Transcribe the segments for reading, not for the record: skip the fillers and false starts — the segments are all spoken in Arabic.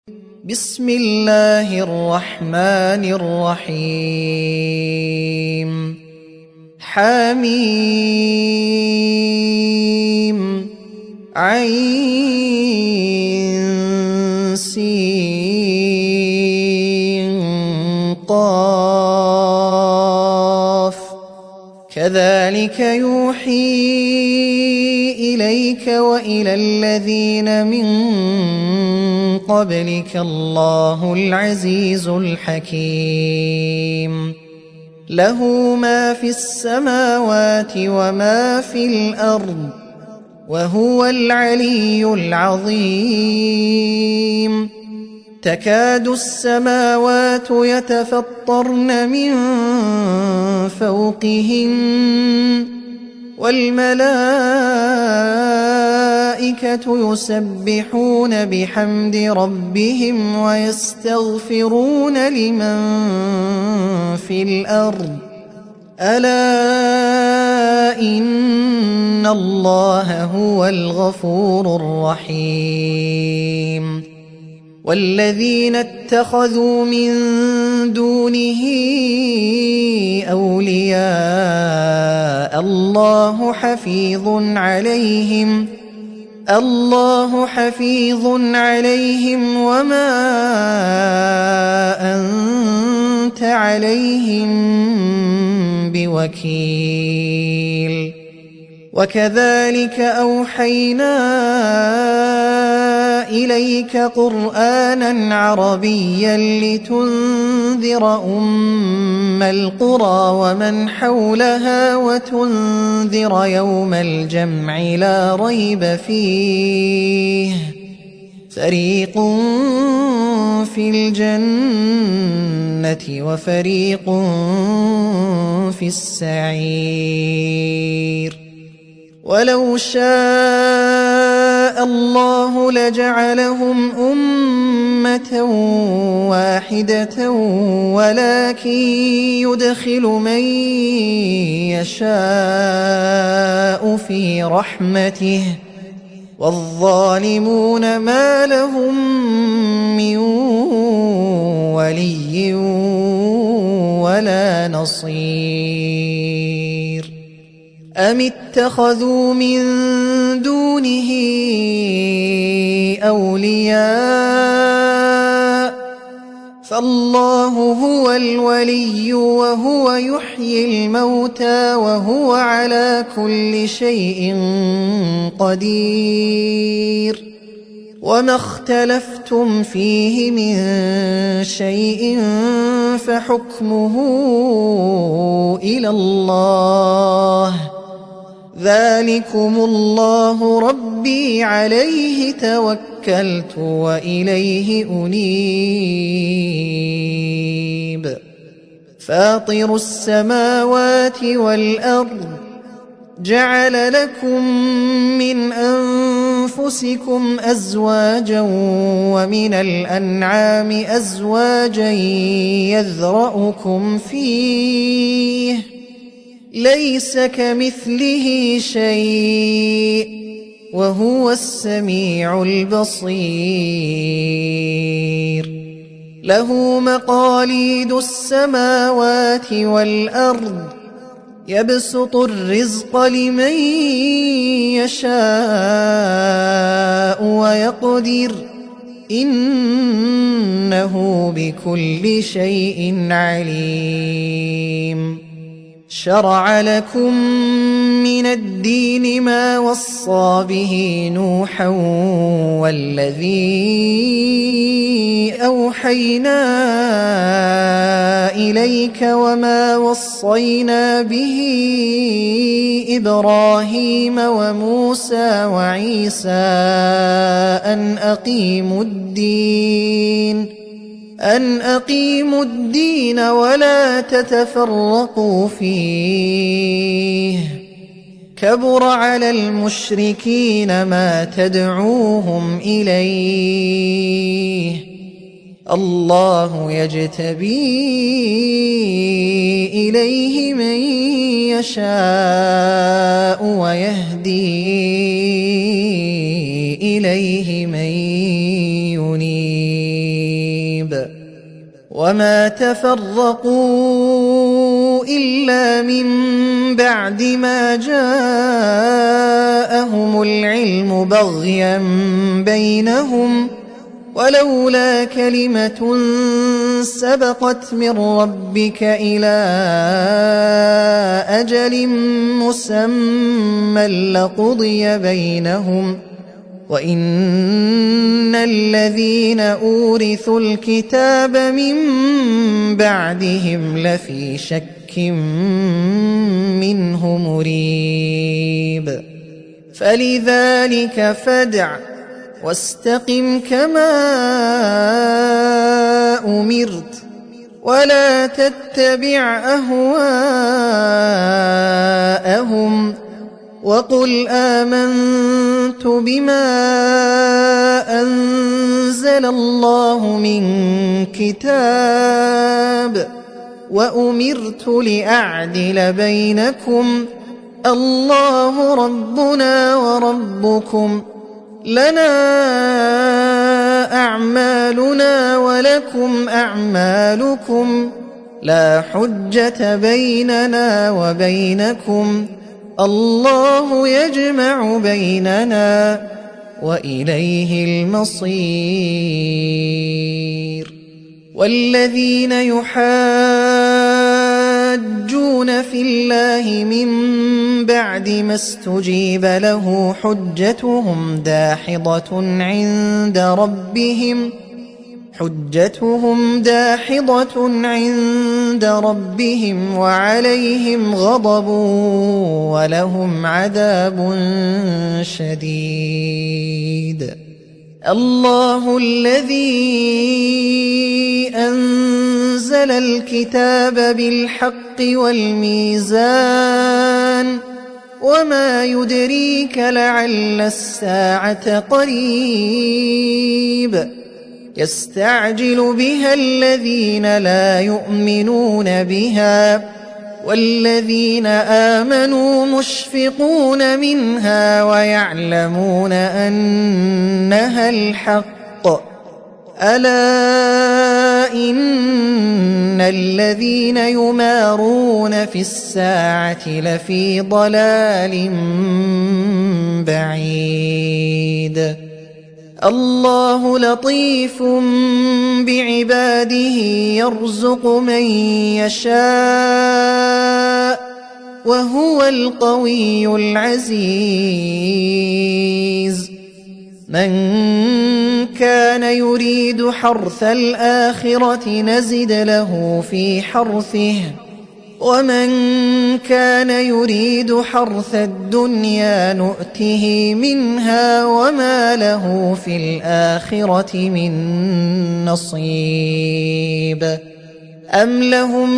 بسم الله الرحمن الرحيم حميم عين سين قاف كذلك يوحي إليك وإلى الذين من قبلك الله العزيز الحكيم له ما في السماوات وما في الأرض وهو العلي العظيم تكاد السماوات يتفطرن من فوقهن والملائكة يسبحون بحمد ربهم ويستغفرون لمن في الأرض ألا إن الله هو الغفور الرحيم والذين اتخذوا من دونه أولياء الله حفيظ عليهم وما أنت عليهم بوكيل وكذلك أوحينا إليك قرآنا عربيا لتنذر أم القرى ومن حولها وتنذر يوم الجمع لا ريب فيه فريق في الجنة وفريق في السعير ولو شاء الله لجعلهم أمة واحدة ولكن يدخل من يشاء في رحمته والظالمون ما لهم من ولي ولا نصير أم اتخذوا من دونه أولياء فالله هو الولي وهو يحيي الموتى وهو على كل شيء قدير وما اختلفتم فيه من شيء فحكمه إلى الله ذلكم الله ربي عليه توكلت وإليه أنيب فاطر السماوات والأرض جعل لكم من أنفسكم أزواجا ومن الأنعام أزواجا يذرأكم فيه ليس كمثله شيء وهو السميع البصير له مقاليد السماوات والأرض يبسط الرزق لمن يشاء ويقدر إنه بكل شيء عليم شرع لكم من الدين ما وصى به نوحا والذي أوحينا إليك وما وصينا به إبراهيم وموسى وعيسى أن أقيموا الدين ولا تتفرقوا فيه كبر على المشركين ما تدعوهم إليه الله يجتبي إليه من يشاء ويهدي إليه من ينيب. مريب وما تفرقوا إلا من بعد ما جاءهم العلم بغيا بينهم ولولا كلمة سبقت من ربك إلى أجل مسمى لقضي بينهم وإن الذين أورثوا الكتاب من بعدهم لفي شك منه مريب فلذلك فادع واستقم كما أمرت ولا تتبع أهواءهم وقل آمنت بما أنزل الله من كتاب وأمرت لأعدل بينكم الله ربنا وربكم لنا أعمالنا ولكم أعمالكم لا حجة بيننا وبينكم الله يجمع بيننا وإليه المصير والذين يحاجون في الله من بعد ما استجيب له حجتهم داحضة عند ربهم وعليهم غضب ولهم عذاب شديد الله الذي أنزل الكتاب بالحق والميزان وما يدريك لعل الساعة قريب يستعجل بها الذين لا يؤمنون بها والذين آمنوا مشفقون منها ويعلمون أنها الحق ألا إن الذين يمارون في الساعة لفي ضلال بعيد الله لطيف بعباده يرزق من يشاء وهو القوي العزيز من كان يريد حرث الآخرة نزد له في حرثه ومن كان يريد حرث الدنيا نؤته منها وما له في الآخرة من نصيب أم لهم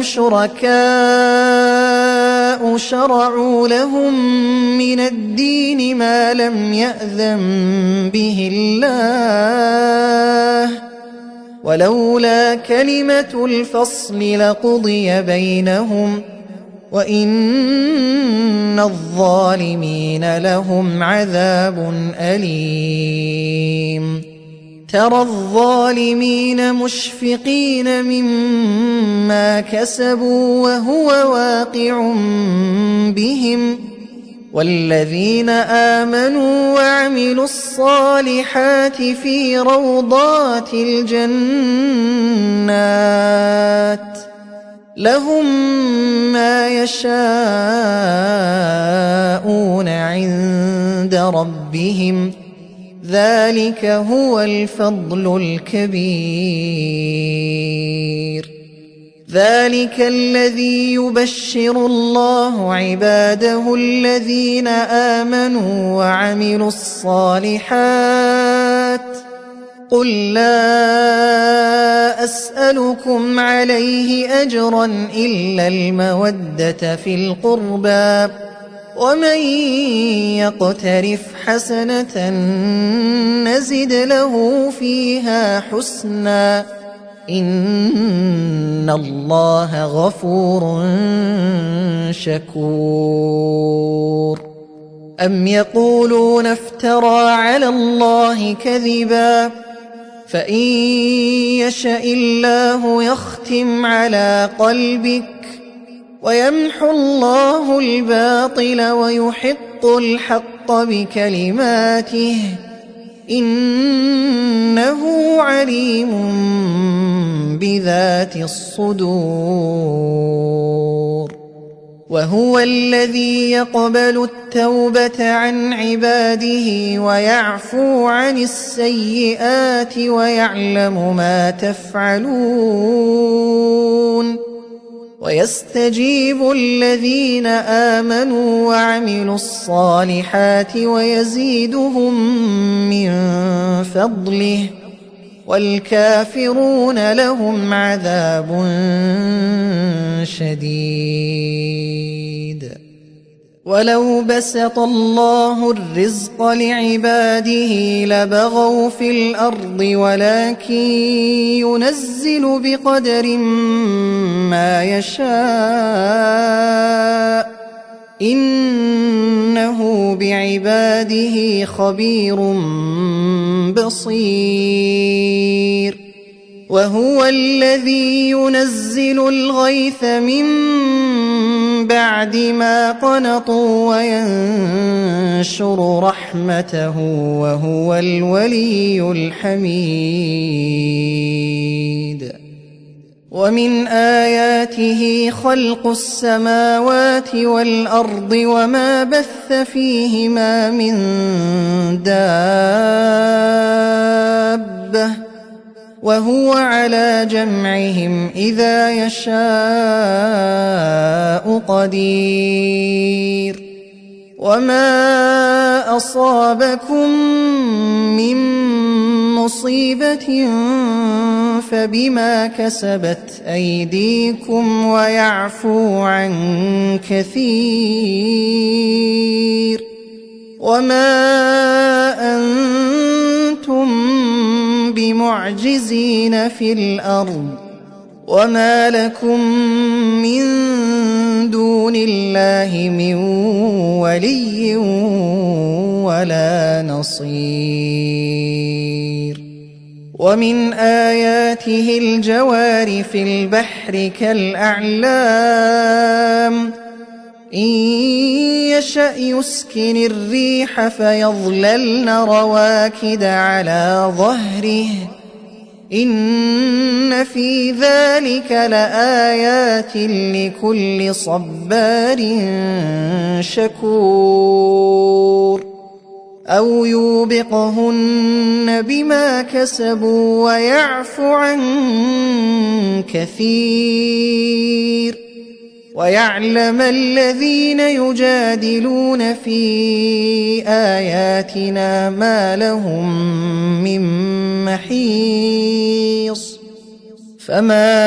شركاء شرعوا لهم من الدين ما لم يأذن به الله ولولا كلمة الفصل لقضي بينهم وإن الظالمين لهم عذاب أليم ترى الظالمين مشفقين مما كسبوا وهو واقع بهم والذين آمنوا وعملوا الصالحات في روضات الجنات لهم ما يشاءون عند ربهم ذلك هو الفضل الكبير ذلك الذي يبشر الله عباده الذين آمنوا وعملوا الصالحات قل لا أسألكم عليه أجرا إلا المودة في القربى ومن يقترف حسنة نزد له فيها حسنا إن الله غفور شكور أم يقولون افترى على الله كذبا فإن يشأ الله يختم على قلبك ويمحو الله الباطل ويحق الحق بكلماته إنه عليم بذات الصدور. وهو الذي يقبل التوبة عن عباده ويعفو عن السيئات ويعلم ما تفعلون ويستجيب الذين آمنوا وعملوا الصالحات ويزيدهم من فضله والكافرون لهم عذاب شديد. ولو بسط الله الرزق لعباده لبغوا في الأرض ولكن ينزل بقدر ما يشاء إنه بعباده خبير بصير. وهو الذي ينزل الغيث من بعد ما قنطوا وينشر رحمته وهو الولي الحميد. ومن آياته خلق السماوات والأرض وما بث فيهما من دابة وهو على جمعهم إذا يشاء قدير. وما أصابكم من مصيبة فبما كسبت أيديكم ويعفو عن كثير. وما أنتم بمعجزين في الأرض وما لكم من دون الله من ولي ولا نصير. ومن آياته الجوار في البحر كالأعلام إن يشأ يسكن الريح فيظللن رواكد على ظهره إن في ذلك لآيات لكل صبار شكور. أو يوبقهن بما كسبوا ويعفو عن كثير ويعلم الذين يجادلون في آياتنا ما لهم من محيص. فما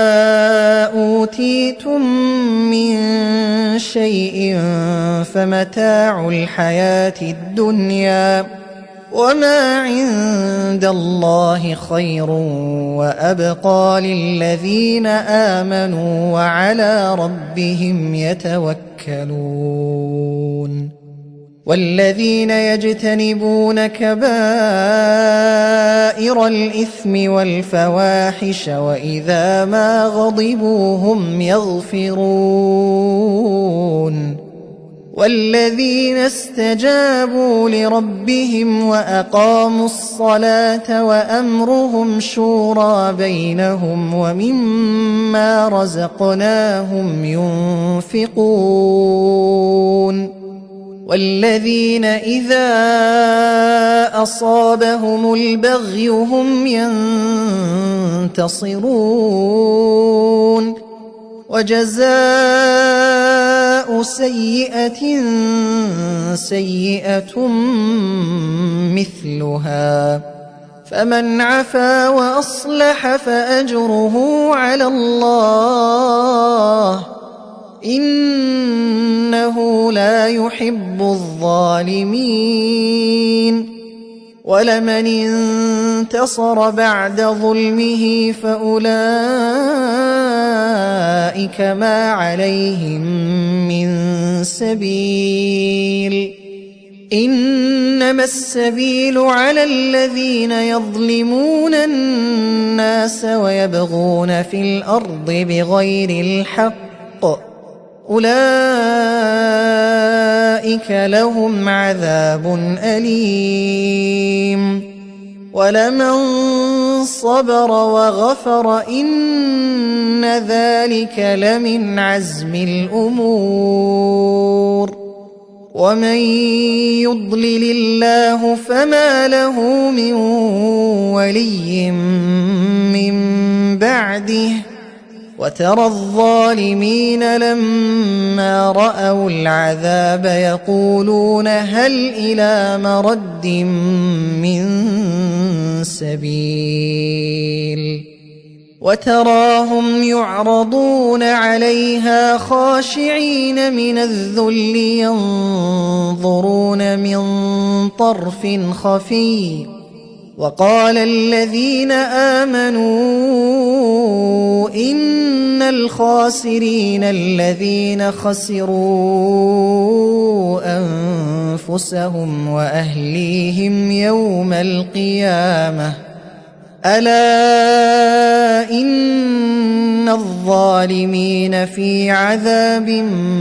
أوتيتم من شيء فمتاع الحياة الدنيا وما عند الله خير وأبقى للذين آمنوا وعلى ربهم يتوكلون. والذين يجتنبون كبائر الإثم والفواحش وإذا ما غضبوا هم يغفرون. والذين استجابوا لربهم وأقاموا الصلاة وأمرهم شورى بينهم ومما رزقناهم ينفقون. والذين إذا أصابهم البغي هم ينتصرون. وجزاء سيئة سيئة مثلها فمن عفا وأصلح فأجره على الله إنه لا يحب الظالمين. ولمن انتصر بعد ظلمه فأولئك ما عليهم من سبيل إنما السبيل على الذين يظلمون الناس ويبغون في الأرض بغير الحق أولئك لهم عذاب أليم ولمن صبر وغفر إن ذلك لمن عزم الأمور ومن يضلل الله فما له من ولي من بعده وترى الظالمين لما رأوا العذاب يقولون هل إلى مرد من سبيل وتراهم يعرضون عليها خاشعين من الذل ينظرون من طرف خفي وقال الذين آمنوا إن الخاسرين الذين خسروا أنفسهم وأهليهم يوم القيامة ألا إن الظالمين في عذاب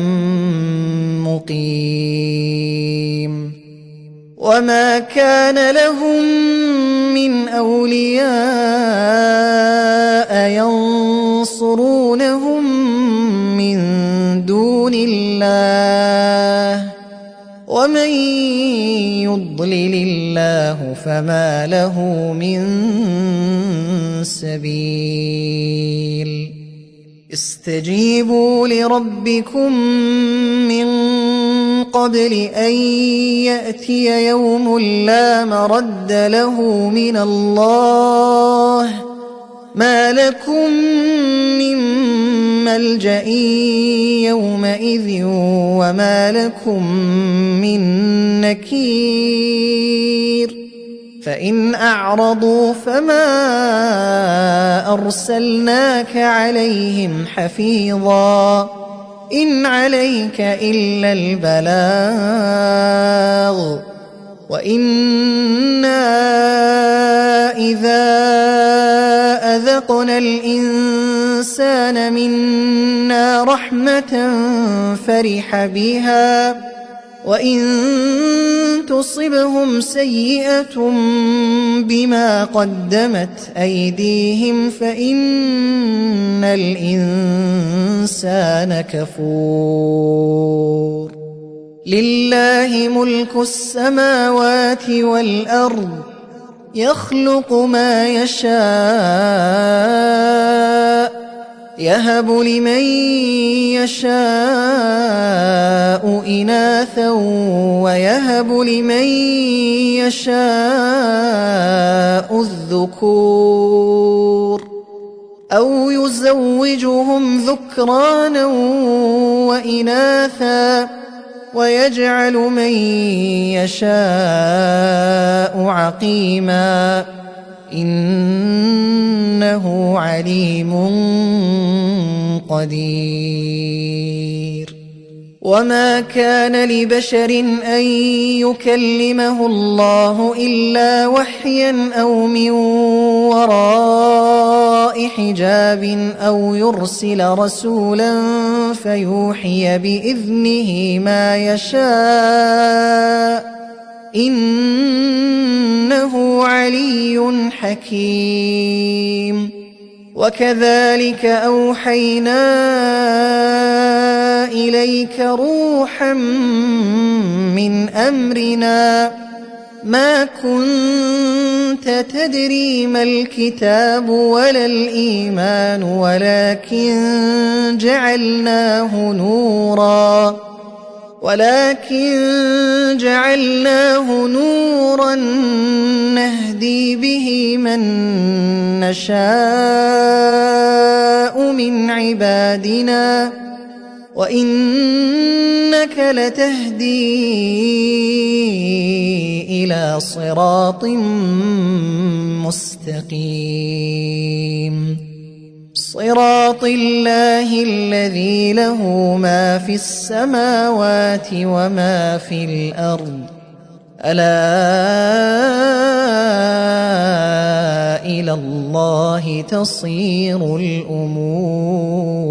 مقيم وما كان لهم من أولياء ينصرونهم من دون الله ومن يضلل الله فما له من سبيل استجيبوا لربكم من قبل أن يأتي يوم لا مرد له من الله ما لكم من ملجأ يومئذ وما لكم من نكير فإن أعرضوا فما أرسلناك عليهم حفيظا إن عليك إلا البلاغ وإنا إذا أذقنا الإنسان منا رحمة فرح بها وإن تصبهم سيئة بما قدمت أيديهم فإن الإنسان كفور لله ملك السماوات والأرض يخلق ما يشاء يهب لمن يشاء إناثا ويهب لمن يشاء الذكور أو يزوجهم ذكرانا وإناثا ويجعل من يشاء عقيما إنه عليم قدير وما كان لبشر أن يكلمه الله إلا وحيا أو من وراء حجاب أو يرسل رسولا فيوحي بإذنه ما يشاء إنه علي حكيم وكذلك أوحينا إليك روحا من أمرنا ما كنت تدري ما الكتاب ولا الإيمان ولكن جعلناه نورا نهدي به من نشاء من عبادنا وإنك لتهدي إلى صراط مستقيم صراط الله الذي له ما في السماوات وما في الأرض ألا إلى الله تصير الأمور.